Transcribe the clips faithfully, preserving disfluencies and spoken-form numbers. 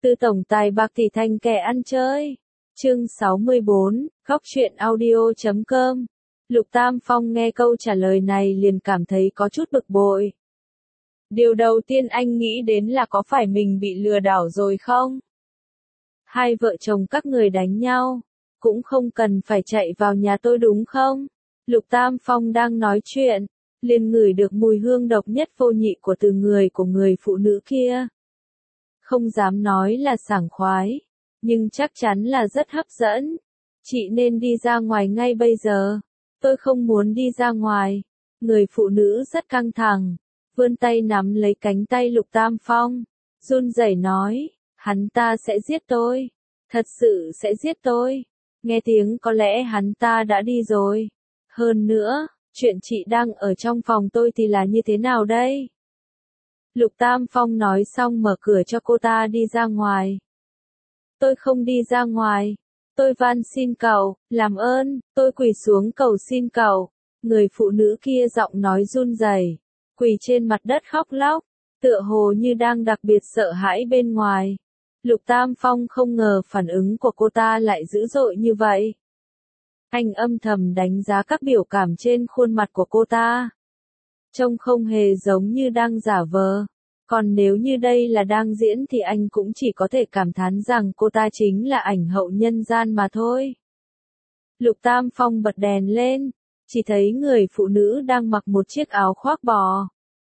Từ tổng tài bạc tỷ thành kẻ ăn chơi. Chương sáu mươi bốn, góc truyện audio chấm com. Lục Tam Phong nghe câu trả lời này liền cảm thấy có chút bực bội. Điều đầu tiên anh nghĩ đến là có phải mình bị lừa đảo rồi không? Hai vợ chồng các người đánh nhau, cũng không cần phải chạy vào nhà tôi đúng không? Lục Tam Phong đang nói chuyện, liền ngửi được mùi hương độc nhất vô nhị của từ người của người phụ nữ kia. Không dám nói là sảng khoái, nhưng chắc chắn là rất hấp dẫn. Chị nên đi ra ngoài ngay bây giờ. Tôi không muốn đi ra ngoài. Người phụ nữ rất căng thẳng, vươn tay nắm lấy cánh tay Lục Tam Phong, run rẩy nói, hắn ta sẽ giết tôi, thật sự sẽ giết tôi. Nghe tiếng có lẽ hắn ta đã đi rồi. Hơn nữa, chuyện chị đang ở trong phòng tôi thì là như thế nào đây? Lục Tam Phong nói xong mở cửa cho cô ta đi ra ngoài. Tôi không đi ra ngoài. Tôi van xin cậu, làm ơn, tôi quỳ xuống cầu xin cậu. Người phụ nữ kia giọng nói run rẩy, quỳ trên mặt đất khóc lóc, tựa hồ như đang đặc biệt sợ hãi bên ngoài. Lục Tam Phong không ngờ phản ứng của cô ta lại dữ dội như vậy. Anh âm thầm đánh giá các biểu cảm trên khuôn mặt của cô ta. Trông không hề giống như đang giả vờ. Còn nếu như đây là đang diễn thì anh cũng chỉ có thể cảm thán rằng cô ta chính là ảnh hậu nhân gian mà thôi. Lục Tam Phong bật đèn lên, chỉ thấy người phụ nữ đang mặc một chiếc áo khoác bò.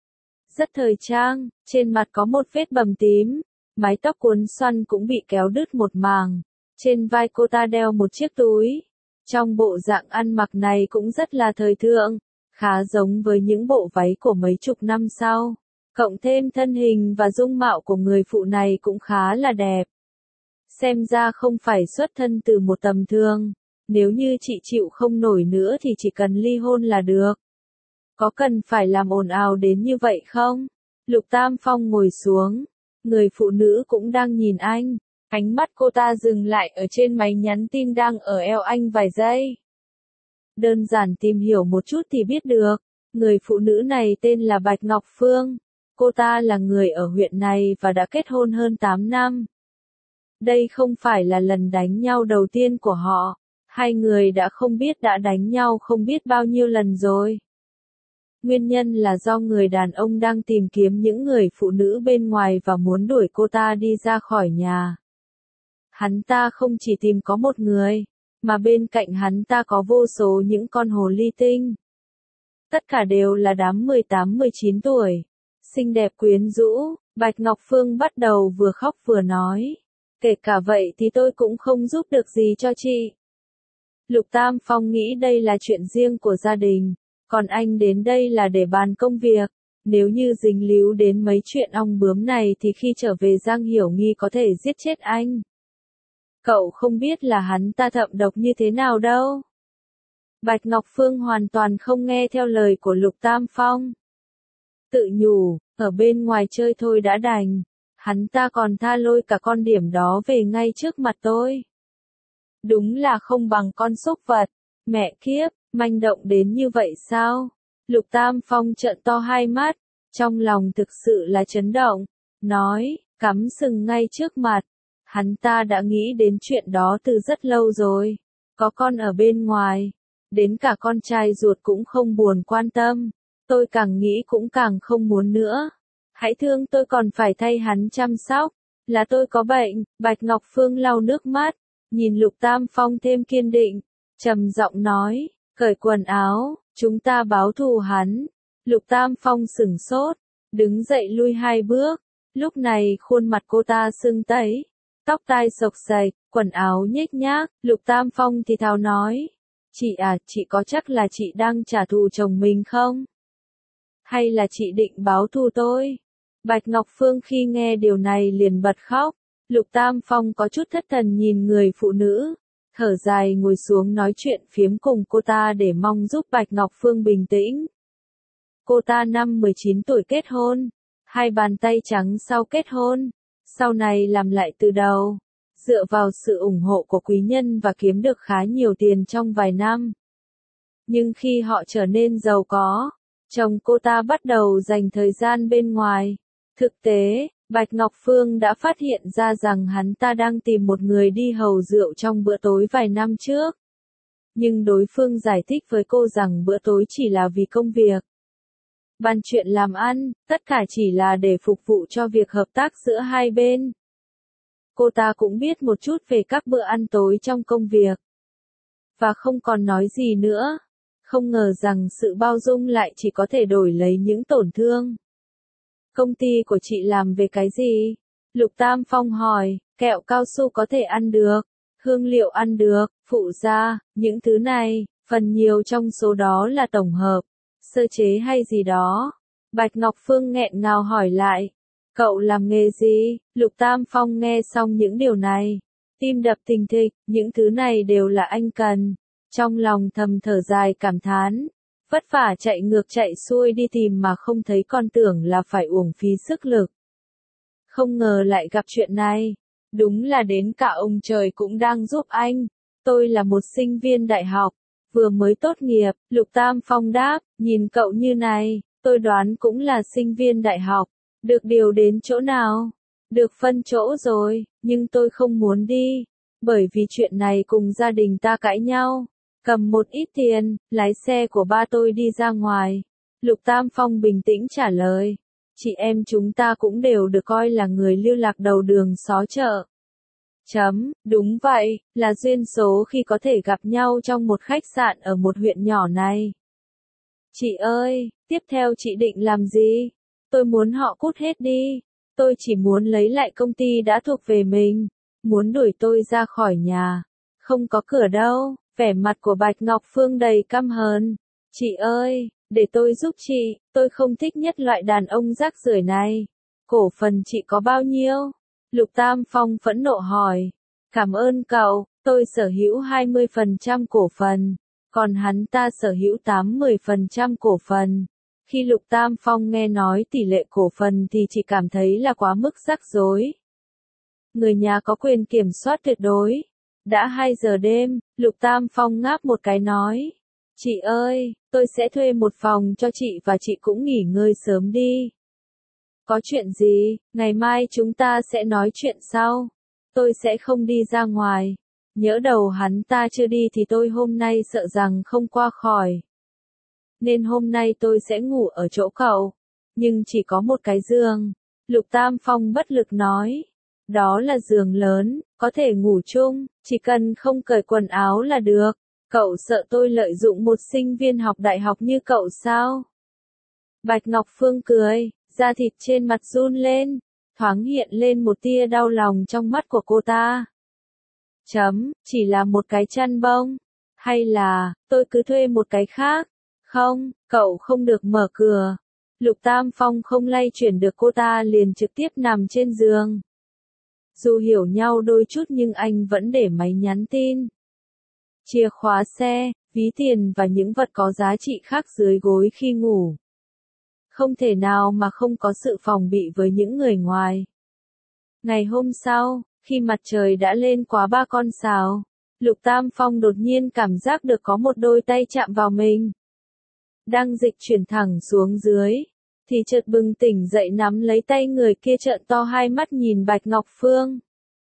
Rất thời trang, trên mặt có một vết bầm tím, mái tóc cuốn xoăn cũng bị kéo đứt một màng. Trên vai cô ta đeo một chiếc túi. Trong bộ dạng ăn mặc này cũng rất là thời thượng, khá giống với những bộ váy của mấy chục năm sau. Cộng thêm thân hình và dung mạo của người phụ này cũng khá là đẹp. Xem ra không phải xuất thân từ một tầm thường. Nếu như chị chịu không nổi nữa thì chỉ cần ly hôn là được. Có cần phải làm ồn ào đến như vậy không? Lục Tam Phong ngồi xuống. Người phụ nữ cũng đang nhìn anh. Ánh mắt cô ta dừng lại ở trên máy nhắn tin đang ở eo anh vài giây. Đơn giản tìm hiểu một chút thì biết được. Người phụ nữ này tên là Bạch Ngọc Phương. Cô ta là người ở huyện này và đã kết hôn hơn tám năm. Đây không phải là lần đánh nhau đầu tiên của họ. Hai người đã không biết đã đánh nhau không biết bao nhiêu lần rồi. Nguyên nhân là do người đàn ông đang tìm kiếm những người phụ nữ bên ngoài và muốn đuổi cô ta đi ra khỏi nhà. Hắn ta không chỉ tìm có một người, mà bên cạnh hắn ta có vô số những con hồ ly tinh. Tất cả đều là đám mười tám mười chín tuổi. Xinh đẹp quyến rũ, Bạch Ngọc Phương bắt đầu vừa khóc vừa nói. Kể cả vậy thì tôi cũng không giúp được gì cho chị. Lục Tam Phong nghĩ đây là chuyện riêng của gia đình, còn anh đến đây là để bàn công việc. Nếu như dính líu đến mấy chuyện ong bướm này thì khi trở về Giang Hiểu Nghi có thể giết chết anh. Cậu không biết là hắn ta thậm độc như thế nào đâu. Bạch Ngọc Phương hoàn toàn không nghe theo lời của Lục Tam Phong. Tự nhủ, ở bên ngoài chơi thôi đã đành. Hắn ta còn tha lôi cả con điểm đó về ngay trước mặt tôi. Đúng là không bằng con súc vật. Mẹ kiếp, manh động đến như vậy sao? Lục Tam Phong trợn to hai mắt, trong lòng thực sự là chấn động. Nói, cắm sừng ngay trước mặt. Hắn ta đã nghĩ đến chuyện đó từ rất lâu rồi. Có con ở bên ngoài. Đến cả con trai ruột cũng không buồn quan tâm. Tôi càng nghĩ cũng càng không muốn nữa. Hãy thương tôi còn phải thay hắn chăm sóc. Là tôi có bệnh. Bạch Ngọc Phương lau nước mắt, nhìn Lục Tam Phong thêm kiên định, trầm giọng nói, cởi quần áo, chúng ta báo thù hắn. Lục Tam Phong sửng sốt, đứng dậy lui hai bước. Lúc này khuôn mặt cô ta sưng tấy, tóc tai xộc xệch, quần áo nhếch nhác. Lục Tam Phong thì thào nói, chị à, chị có chắc là chị đang trả thù chồng mình không? Hay là chị định báo thù tôi? Bạch Ngọc Phương khi nghe điều này liền bật khóc. Lục Tam Phong có chút thất thần nhìn người phụ nữ, thở dài ngồi xuống nói chuyện phiếm cùng cô ta để mong giúp Bạch Ngọc Phương bình tĩnh. Cô ta năm mười chín tuổi kết hôn, hai bàn tay trắng sau kết hôn, sau này làm lại từ đầu, dựa vào sự ủng hộ của quý nhân và kiếm được khá nhiều tiền trong vài năm. Nhưng khi họ trở nên giàu có, chồng cô ta bắt đầu dành thời gian bên ngoài. Thực tế, Bạch Ngọc Phương đã phát hiện ra rằng hắn ta đang tìm một người đi hầu rượu trong bữa tối vài năm trước. Nhưng đối phương giải thích với cô rằng bữa tối chỉ là vì công việc. Bàn chuyện làm ăn, tất cả chỉ là để phục vụ cho việc hợp tác giữa hai bên. Cô ta cũng biết một chút về các bữa ăn tối trong công việc. Và không còn nói gì nữa. Không ngờ rằng sự bao dung lại chỉ có thể đổi lấy những tổn thương. Công ty của chị làm về cái gì? Lục Tam Phong hỏi, kẹo cao su có thể ăn được, hương liệu ăn được, phụ gia, những thứ này, phần nhiều trong số đó là tổng hợp, sơ chế hay gì đó. Bạch Ngọc Phương nghẹn ngào hỏi lại, cậu làm nghề gì? Lục Tam Phong nghe xong những điều này, tim đập thình thịch, những thứ này đều là anh cần. Trong lòng thầm thở dài cảm thán, vất vả chạy ngược chạy xuôi đi tìm mà không thấy, con tưởng là phải uổng phí sức lực. Không ngờ lại gặp chuyện này, đúng là đến cả ông trời cũng đang giúp anh. Tôi là một sinh viên đại học, vừa mới tốt nghiệp. Lục Tam Phong đáp, nhìn cậu như này, tôi đoán cũng là sinh viên đại học. Được điều đến chỗ nào? Được phân chỗ rồi, nhưng tôi không muốn đi, bởi vì chuyện này cùng gia đình ta cãi nhau. Cầm một ít tiền, lái xe của ba tôi đi ra ngoài. Lục Tam Phong bình tĩnh trả lời. Chị em chúng ta cũng đều được coi là người lưu lạc đầu đường xó chợ. Chấm, đúng vậy, là duyên số khi có thể gặp nhau trong một khách sạn ở một huyện nhỏ này. Chị ơi, tiếp theo chị định làm gì? Tôi muốn họ cút hết đi. Tôi chỉ muốn lấy lại công ty đã thuộc về mình. Muốn đuổi tôi ra khỏi nhà. Không có cửa đâu. Vẻ mặt của Bạch Ngọc Phương đầy căm hờn. Chị ơi, để tôi giúp chị, tôi không thích nhất loại đàn ông rác rưởi này. Cổ phần chị có bao nhiêu? Lục Tam Phong phẫn nộ hỏi. Cảm ơn cậu, tôi sở hữu hai mươi phần trăm cổ phần, còn hắn ta sở hữu tám mươi phần trăm cổ phần. Khi Lục Tam Phong nghe nói tỷ lệ cổ phần thì chỉ cảm thấy là quá mức rắc rối. Người nhà có quyền kiểm soát tuyệt đối. Đã hai giờ đêm, Lục Tam Phong ngáp một cái nói. Chị ơi, tôi sẽ thuê một phòng cho chị và chị cũng nghỉ ngơi sớm đi. Có chuyện gì, ngày mai chúng ta sẽ nói chuyện sau. Tôi sẽ không đi ra ngoài. Nhỡ đầu hắn ta chưa đi thì tôi hôm nay sợ rằng không qua khỏi. Nên hôm nay tôi sẽ ngủ ở chỗ cậu. Nhưng chỉ có một cái giường. Lục Tam Phong bất lực nói. Đó là giường lớn, có thể ngủ chung, chỉ cần không cởi quần áo là được. Cậu sợ tôi lợi dụng một sinh viên học đại học như cậu sao? Bạch Ngọc Phương cười, da thịt trên mặt run lên, thoáng hiện lên một tia đau lòng trong mắt của cô ta. Chấm, chỉ là một cái chăn bông. Hay là, tôi cứ thuê một cái khác? Không, cậu không được mở cửa. Lục Tam Phong không lay chuyển được cô ta liền trực tiếp nằm trên giường. Dù hiểu nhau đôi chút nhưng anh vẫn để máy nhắn tin. Chìa khóa xe, ví tiền và những vật có giá trị khác dưới gối khi ngủ. Không thể nào mà không có sự phòng bị với những người ngoài. Ngày hôm sau, khi mặt trời đã lên quá ba con sào, Lục Tam Phong đột nhiên cảm giác được có một đôi tay chạm vào mình. Đang dịch chuyển thẳng xuống dưới, thì chợt bừng tỉnh dậy nắm lấy tay người kia trợn to hai mắt nhìn Bạch Ngọc Phương.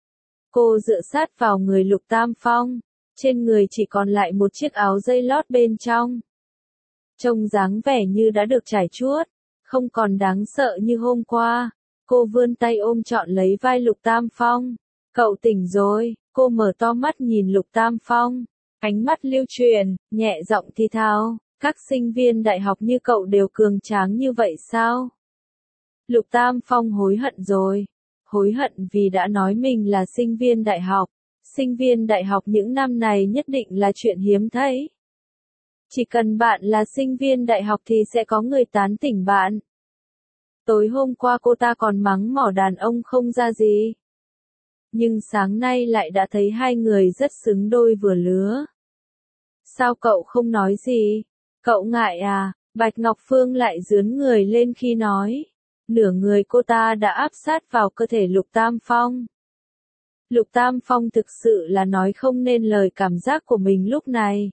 Cô dựa sát vào người Lục Tam Phong, trên người chỉ còn lại một chiếc áo dây lót bên trong. Trông dáng vẻ như đã được trải chuốt, không còn đáng sợ như hôm qua. Cô vươn tay ôm trọn lấy vai Lục Tam Phong. Cậu tỉnh rồi, cô mở to mắt nhìn Lục Tam Phong, ánh mắt lưu truyền, nhẹ giọng thì thào. Các sinh viên đại học như cậu đều cường tráng như vậy sao? Lục Tam Phong hối hận rồi. Hối hận vì đã nói mình là sinh viên đại học. Sinh viên đại học những năm này nhất định là chuyện hiếm thấy. Chỉ cần bạn là sinh viên đại học thì sẽ có người tán tỉnh bạn. Tối hôm qua cô ta còn mắng mỏ đàn ông không ra gì. Nhưng sáng nay lại đã thấy hai người rất xứng đôi vừa lứa. Sao cậu không nói gì? Cậu ngại à? Bạch Ngọc Phương lại dướn người lên khi nói. Nửa người cô ta đã áp sát vào cơ thể Lục Tam Phong. Lục Tam Phong thực sự là nói không nên lời cảm giác của mình lúc này.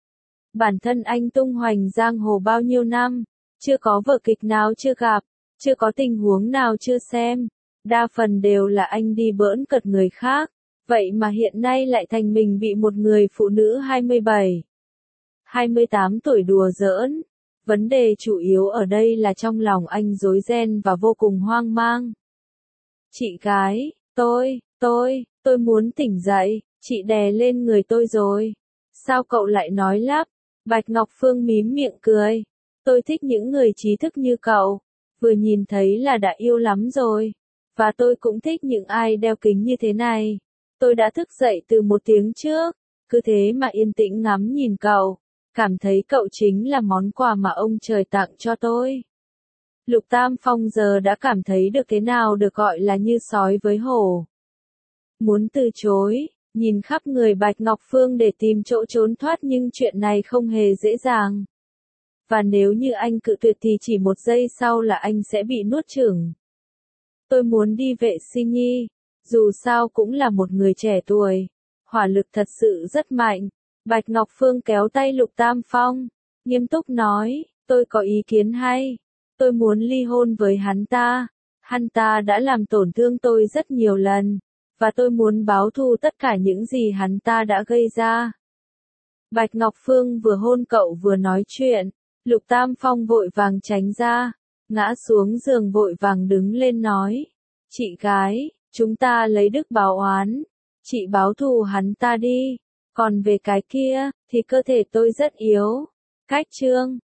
Bản thân anh tung hoành giang hồ bao nhiêu năm, chưa có vở kịch nào chưa gặp, chưa có tình huống nào chưa xem. Đa phần đều là anh đi bỡn cợt người khác, vậy mà hiện nay lại thành mình bị một người phụ nữ hai mươi bảy, hai mươi tám tuổi đùa giỡn. Vấn đề chủ yếu ở đây là trong lòng anh rối ren và vô cùng hoang mang. Chị gái, tôi, tôi, tôi muốn tỉnh dậy, chị đè lên người tôi rồi. Sao cậu lại nói lắp? Bạch Ngọc Phương mím miệng cười. Tôi thích những người trí thức như cậu, vừa nhìn thấy là đã yêu lắm rồi. Và tôi cũng thích những ai đeo kính như thế này. Tôi đã thức dậy từ một tiếng trước, cứ thế mà yên tĩnh ngắm nhìn cậu, cảm thấy cậu chính là món quà mà ông trời tặng cho tôi. Lục Tam Phong giờ đã cảm thấy được thế nào được gọi là như sói với hổ. Muốn từ chối, nhìn khắp người Bạch Ngọc Phương để tìm chỗ trốn thoát nhưng chuyện này không hề dễ dàng. Và nếu như anh cự tuyệt thì chỉ một giây sau là anh sẽ bị nuốt chửng. Tôi muốn đi vệ sinh nhi, dù sao cũng là một người trẻ tuổi, hỏa lực thật sự rất mạnh. Bạch Ngọc Phương kéo tay Lục Tam Phong, nghiêm túc nói, tôi có ý kiến hay, tôi muốn ly hôn với hắn ta, hắn ta đã làm tổn thương tôi rất nhiều lần, và tôi muốn báo thù tất cả những gì hắn ta đã gây ra. Bạch Ngọc Phương vừa hôn cậu vừa nói chuyện, Lục Tam Phong vội vàng tránh ra, ngã xuống giường vội vàng đứng lên nói, chị gái, chúng ta lấy đức báo oán, chị báo thù hắn ta đi, còn về cái kia, thì cơ thể tôi rất yếu. Cách chương